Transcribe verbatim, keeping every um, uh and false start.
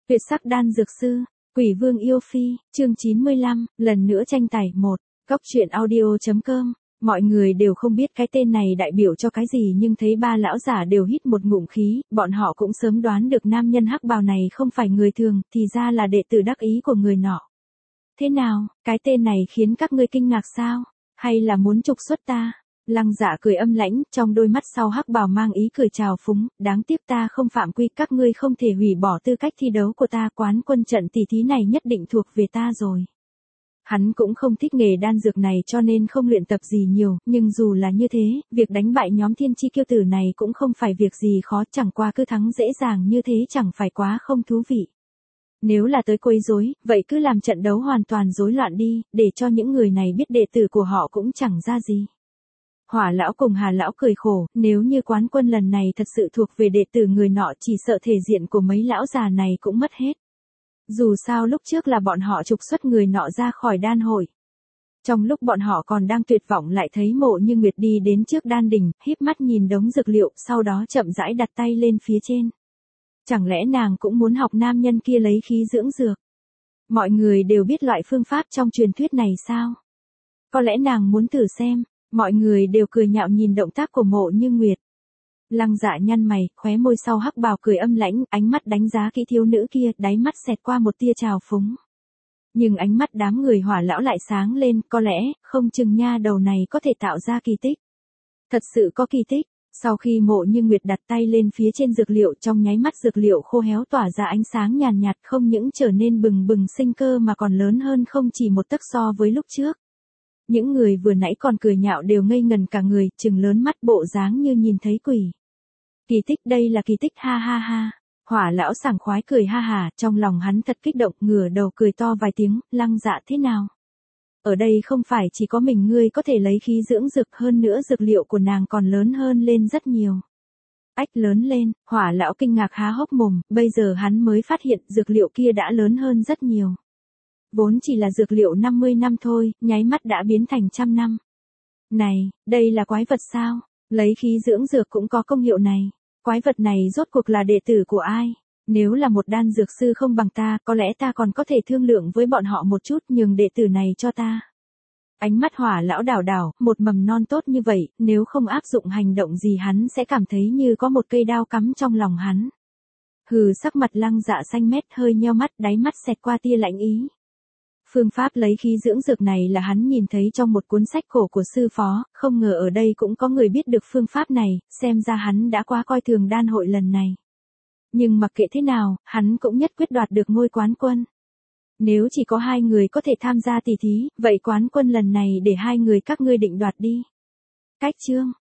Tuyệt sắc đan dược sư, Quỷ Vương yêu phi, chương chín mươi lăm, lần nữa tranh tài một, Cóc truyện audio chấm com. Mọi người đều không biết cái tên này đại biểu cho cái gì nhưng thấy ba lão giả đều hít một ngụm khí, bọn họ cũng sớm đoán được nam nhân hắc bào này không phải người thường, thì ra là đệ tử đắc ý của người nọ. Thế nào, cái tên này khiến các ngươi kinh ngạc sao? Hay là muốn trục xuất ta? Lăng Dạ cười âm lãnh, trong đôi mắt sau hắc bào mang ý cười trào phúng, đáng tiếc ta không phạm quy, các ngươi không thể hủy bỏ tư cách thi đấu của ta, quán quân trận tỷ thí này nhất định thuộc về ta rồi. Hắn cũng không thích nghề đan dược này cho nên không luyện tập gì nhiều, nhưng dù là như thế, việc đánh bại nhóm thiên chi kiêu tử này cũng không phải việc gì khó, chẳng qua cứ thắng dễ dàng như thế chẳng phải quá không thú vị. Nếu là tới quấy rối, vậy cứ làm trận đấu hoàn toàn rối loạn đi, để cho những người này biết đệ tử của họ cũng chẳng ra gì. Hỏa lão cùng Hà lão cười khổ, nếu như quán quân lần này thật sự thuộc về đệ tử người nọ, chỉ sợ thể diện của mấy lão già này cũng mất hết. Dù sao lúc trước là bọn họ trục xuất người nọ ra khỏi đan hội. Trong lúc bọn họ còn đang tuyệt vọng lại thấy Mộ Như Nguyệt đi đến trước đan đỉnh, híp mắt nhìn đống dược liệu, sau đó chậm rãi đặt tay lên phía trên. Chẳng lẽ nàng cũng muốn học nam nhân kia lấy khí dưỡng dược? Mọi người đều biết loại phương pháp trong truyền thuyết này sao? Có lẽ nàng muốn thử xem. Mọi người đều cười nhạo nhìn động tác của Mộ Như Nguyệt. Lăng Dạ nhăn mày, khóe môi sau hắc bào cười âm lãnh, ánh mắt đánh giá kỹ thiếu nữ kia, đáy mắt xẹt qua một tia trào phúng. Nhưng ánh mắt đám người Hỏa lão lại sáng lên, có lẽ, không chừng nha đầu này có thể tạo ra kỳ tích. Thật sự có kỳ tích. Sau khi Mộ Như Nguyệt đặt tay lên phía trên dược liệu, trong nháy mắt dược liệu khô héo tỏa ra ánh sáng nhàn nhạt, không những trở nên bừng bừng sinh cơ mà còn lớn hơn không chỉ một tấc so với lúc trước. Những người vừa nãy còn cười nhạo đều ngây ngần cả người, trừng lớn mắt bộ dáng như nhìn thấy quỷ. Kỳ tích, đây là kỳ tích, ha ha ha. Hỏa lão sảng khoái cười ha hà, trong lòng hắn thật kích động, ngửa đầu cười to vài tiếng. Lăng Dạ thế nào? Ở đây không phải chỉ có mình ngươi có thể lấy khí dưỡng dược, hơn nữa dược liệu của nàng còn lớn hơn lên rất nhiều. Ách, lớn lên, Hỏa lão kinh ngạc há hốc mồm, bây giờ hắn mới phát hiện dược liệu kia đã lớn hơn rất nhiều. Vốn chỉ là dược liệu năm mươi năm thôi, nháy mắt đã biến thành trăm năm. Này, đây là quái vật sao? Lấy khí dưỡng dược cũng có công hiệu này. Quái vật này rốt cuộc là đệ tử của ai? Nếu là một đan dược sư không bằng ta, có lẽ ta còn có thể thương lượng với bọn họ một chút, nhường đệ tử này cho ta. Ánh mắt Hỏa lão đảo đảo, một mầm non tốt như vậy, nếu không áp dụng hành động gì hắn sẽ cảm thấy như có một cây đao cắm trong lòng hắn. Hừ, sắc mặt Lăng Dạ xanh mét, hơi nheo mắt, đáy mắt xẹt qua tia lạnh ý. Phương pháp lấy khí dưỡng dược này là hắn nhìn thấy trong một cuốn sách cổ của sư phó, không ngờ ở đây cũng có người biết được phương pháp này, xem ra hắn đã quá coi thường đan hội lần này. Nhưng mặc kệ thế nào, hắn cũng nhất quyết đoạt được ngôi quán quân. Nếu chỉ có hai người có thể tham gia tỷ thí, vậy quán quân lần này để hai người các ngươi định đoạt đi. Cách chương,